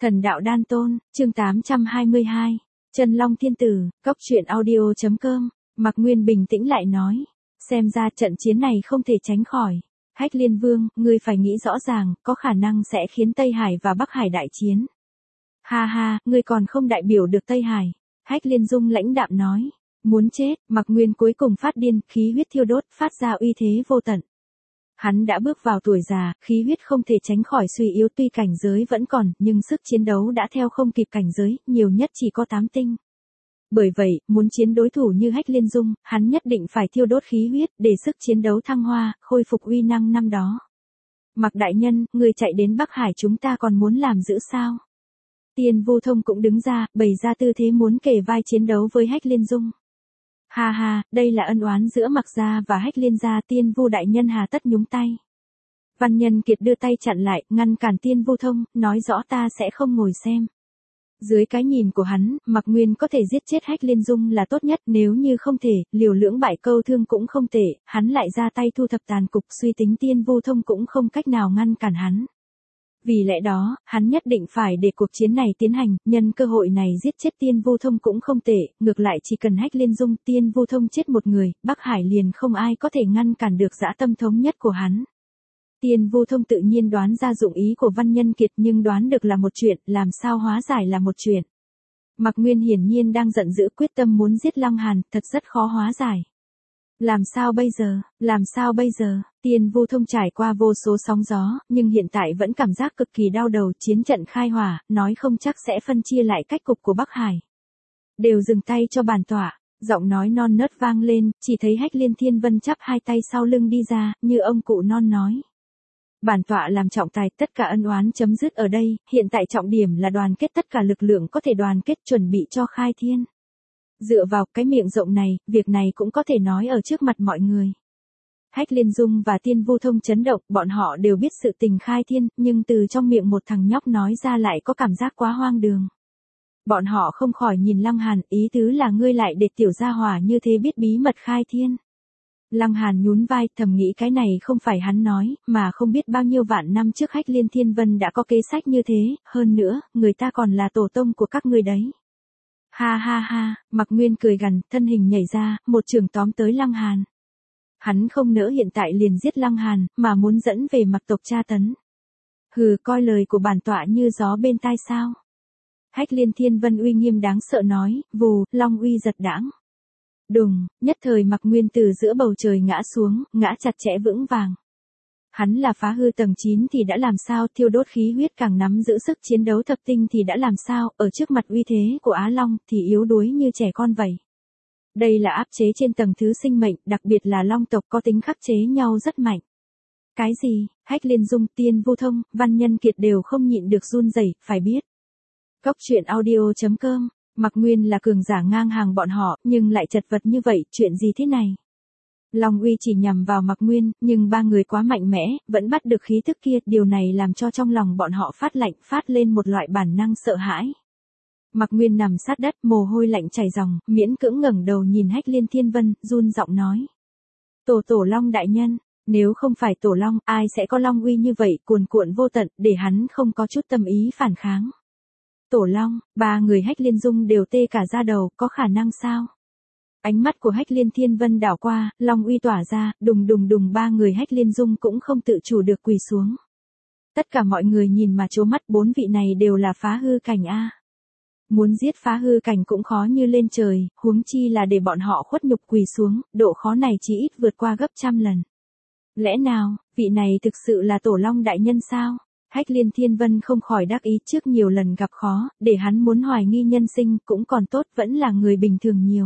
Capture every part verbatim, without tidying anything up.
Thần đạo đan tôn, chương tám trăm hai mươi hai. Chân Long Thiên Tử, cốc truyện audio chấm com. Mạc Nguyên bình tĩnh lại nói. Xem ra trận chiến này không thể tránh khỏi. Hách Liên Vương, ngươi phải nghĩ rõ ràng, có khả năng sẽ khiến Tây Hải và Bắc Hải đại chiến. Ha ha, ngươi còn không đại biểu được Tây Hải. Hách Liên Dung lãnh đạm nói. Muốn chết, Mạc Nguyên cuối cùng phát điên, khí huyết thiêu đốt, phát ra uy thế vô tận. Hắn đã bước vào tuổi già, khí huyết không thể tránh khỏi suy yếu, tuy cảnh giới vẫn còn, nhưng sức chiến đấu đã theo không kịp cảnh giới, nhiều nhất chỉ có tám tinh. Bởi vậy, muốn chiến đối thủ như Hách Liên Dung, hắn nhất định phải thiêu đốt khí huyết, để sức chiến đấu thăng hoa, khôi phục uy năng năm đó. Mạc đại nhân, người chạy đến Bắc Hải chúng ta còn muốn làm giữ sao? Tiên Vô Thông cũng đứng ra, bày ra tư thế muốn kề vai chiến đấu với Hách Liên Dung. Ha ha, đây là ân oán giữa Mạc gia và Hách Liên gia, Tiên Vu đại nhân hà tất nhúng tay. Văn Nhân Kiệt đưa tay chặn lại, ngăn cản Tiên Vô Thông, nói rõ ta sẽ không ngồi xem. Dưới cái nhìn của hắn, Mạc Nguyên có thể giết chết Hách Liên Dung là tốt nhất, nếu như không thể, liều lưỡng bại câu thương cũng không tệ, hắn lại ra tay thu thập tàn cục, suy tính Tiên Vô Thông cũng không cách nào ngăn cản hắn. Vì lẽ đó, hắn nhất định phải để cuộc chiến này tiến hành, nhân cơ hội này giết chết Tiên Vô Thông cũng không tệ, ngược lại chỉ cần Hách Liên Dung, Tiên Vô Thông chết một người, Bắc Hải liền không ai có thể ngăn cản được dã tâm thống nhất của hắn. Tiên Vô Thông tự nhiên đoán ra dụng ý của Văn Nhân Kiệt, nhưng đoán được là một chuyện, làm sao hóa giải là một chuyện. Mạc Nguyên hiển nhiên đang giận dữ, quyết tâm muốn giết Lăng Hàn, thật rất khó hóa giải. Làm sao bây giờ, làm sao bây giờ, Tiên Vô Thông trải qua vô số sóng gió, nhưng hiện tại vẫn cảm giác cực kỳ đau đầu, chiến trận khai hỏa, nói không chắc sẽ phân chia lại cách cục của Bắc Hải. Đều dừng tay cho bản tọa, giọng nói non nớt vang lên, chỉ thấy Hách Liên Thiên Vân chắp hai tay sau lưng đi ra, như ông cụ non nói. Bản tọa làm trọng tài, tất cả ân oán chấm dứt ở đây, hiện tại trọng điểm là đoàn kết tất cả lực lượng có thể đoàn kết chuẩn bị cho khai thiên. Dựa vào cái miệng rộng này, việc này cũng có thể nói ở trước mặt mọi người. Hách Liên Dung và Tiên Vô Thông chấn động, bọn họ đều biết sự tình khai thiên, nhưng từ trong miệng một thằng nhóc nói ra lại có cảm giác quá hoang đường. Bọn họ không khỏi nhìn Lăng Hàn, ý tứ là ngươi lại để tiểu gia hỏa như thế biết bí mật khai thiên. Lăng Hàn nhún vai, thầm nghĩ cái này không phải hắn nói, mà không biết bao nhiêu vạn năm trước Hách Liên Thiên Vân đã có kế sách như thế, hơn nữa, người ta còn là tổ tông của các ngươi đấy. Ha ha ha, Mạc Nguyên cười gằn, thân hình nhảy ra, một trường tóm tới Lăng Hàn. Hắn không nỡ hiện tại liền giết Lăng Hàn, mà muốn dẫn về Mạc tộc tra tấn. Hừ, coi lời của bản tọa như gió bên tai sao. Hách Liên Thiên Vân uy nghiêm đáng sợ nói, vù, long uy giật đãng. Đùng, nhất thời Mạc Nguyên từ giữa bầu trời ngã xuống, ngã chặt chẽ vững vàng. Hắn là phá hư tầng chín thì đã làm sao, thiêu đốt khí huyết càng nắm giữ sức chiến đấu thập tinh thì đã làm sao, ở trước mặt uy thế của Á Long thì yếu đuối như trẻ con vậy. Đây là áp chế trên tầng thứ sinh mệnh, đặc biệt là Long tộc có tính khắc chế nhau rất mạnh. Cái gì, Hách Liên Dung, Tiên Vô Thông, Văn Nhân Kiệt đều không nhịn được run rẩy, phải biết. Cốc truyện audio chấm com. Mạc Nguyên là cường giả ngang hàng bọn họ, nhưng lại chật vật như vậy, chuyện gì thế này? Long uy chỉ nhằm vào Mạc Nguyên, nhưng ba người quá mạnh mẽ, vẫn bắt được khí tức kia, điều này làm cho trong lòng bọn họ phát lạnh, phát lên một loại bản năng sợ hãi. Mạc Nguyên nằm sát đất, mồ hôi lạnh chảy ròng, miễn cưỡng ngẩng đầu nhìn Hách Liên Thiên Vân, run giọng nói. Tổ tổ Long đại nhân, nếu không phải tổ Long, ai sẽ có Long uy như vậy, cuồn cuộn vô tận, để hắn không có chút tâm ý phản kháng. Tổ Long, ba người Hách Liên Dung đều tê cả da đầu, có khả năng sao? Ánh mắt của Hách Liên Thiên Vân đảo qua, Long uy tỏa ra, đùng đùng đùng, ba người Hách Liên Dung cũng không tự chủ được quỳ xuống. Tất cả mọi người nhìn mà trố mắt, bốn vị này đều là phá hư cảnh a. Muốn giết phá hư cảnh cũng khó như lên trời, huống chi là để bọn họ khuất nhục quỳ xuống, độ khó này chỉ ít vượt qua gấp trăm lần. Lẽ nào, vị này thực sự là tổ Long đại nhân sao? Hách Liên Thiên Vân không khỏi đắc ý, trước nhiều lần gặp khó, để hắn muốn hoài nghi nhân sinh, cũng còn tốt vẫn là người bình thường nhiều.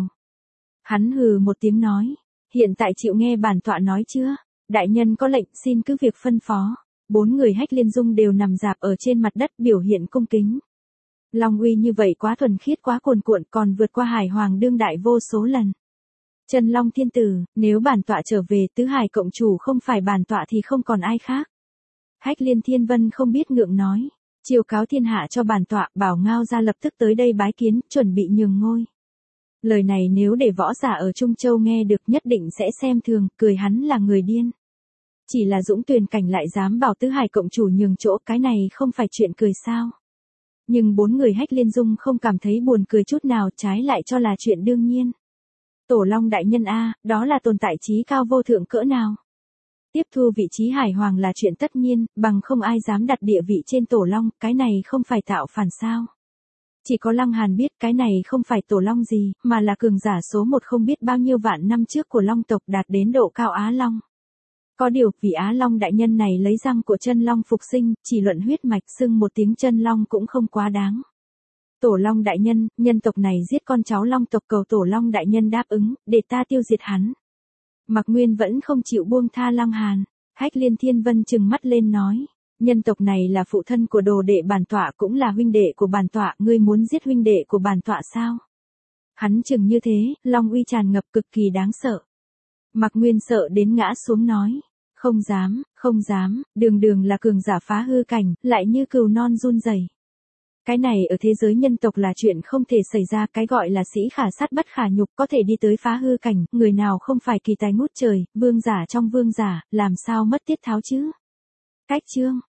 Hắn hừ một tiếng nói, hiện tại chịu nghe bản tọa nói chưa? Đại nhân có lệnh, xin cứ việc phân phó. Bốn người Hách Liên Dung đều nằm rạp ở trên mặt đất biểu hiện cung kính. Long uy như vậy quá thuần khiết, quá cuồn cuộn, còn vượt qua Hải Hoàng đương đại vô số lần. Chân Long Thiên Tử, nếu bản tọa trở về, tứ hải cộng chủ không phải bản tọa thì không còn ai khác. Hách Liên Thiên Vân không biết ngượng nói, chiêu cáo thiên hạ cho bản tọa, bảo Ngao ra lập tức tới đây bái kiến, chuẩn bị nhường ngôi. Lời này nếu để võ giả ở Trung Châu nghe được nhất định sẽ xem thường, cười hắn là người điên. Chỉ là Dũng Tuyền cảnh lại dám bảo tứ hải cộng chủ nhường chỗ, cái này không phải chuyện cười sao? Nhưng bốn người Hách Liên Dung không cảm thấy buồn cười chút nào, trái lại cho là chuyện đương nhiên. Tổ Long đại nhân a, đó là tồn tại trí cao vô thượng cỡ nào. Tiếp thu vị trí Hải Hoàng là chuyện tất nhiên, bằng không ai dám đặt địa vị trên Tổ Long, cái này không phải tạo phản sao. Chỉ có Lăng Hàn biết cái này không phải Tổ Long gì, mà là cường giả số một không biết bao nhiêu vạn năm trước của Long tộc đạt đến độ cao Á Long. Có điều, vì Á Long đại nhân này lấy răng của chân Long phục sinh, chỉ luận huyết mạch xưng một tiếng chân Long cũng không quá đáng. Tổ Long đại nhân, nhân tộc này giết con cháu Long tộc, cầu Tổ Long đại nhân đáp ứng, để ta tiêu diệt hắn. Mạc Nguyên vẫn không chịu buông tha Lăng Hàn. Hách Liên Thiên Vân trừng mắt lên nói, nhân tộc này là phụ thân của đồ đệ bản tọa cũng là huynh đệ của bản tọa, ngươi muốn giết huynh đệ của bản tọa sao? Hắn chừng như thế, Long uy tràn ngập cực kỳ đáng sợ. Mạc Nguyên sợ đến ngã xuống nói, không dám, không dám, đường đường là cường giả phá hư cảnh, lại như cừu non run rẩy. Cái này ở thế giới nhân tộc là chuyện không thể xảy ra, cái gọi là sĩ khả sát bất khả nhục, có thể đi tới phá hư cảnh, người nào không phải kỳ tài ngút trời, vương giả trong vương giả, làm sao mất tiết tháo chứ? Cách chương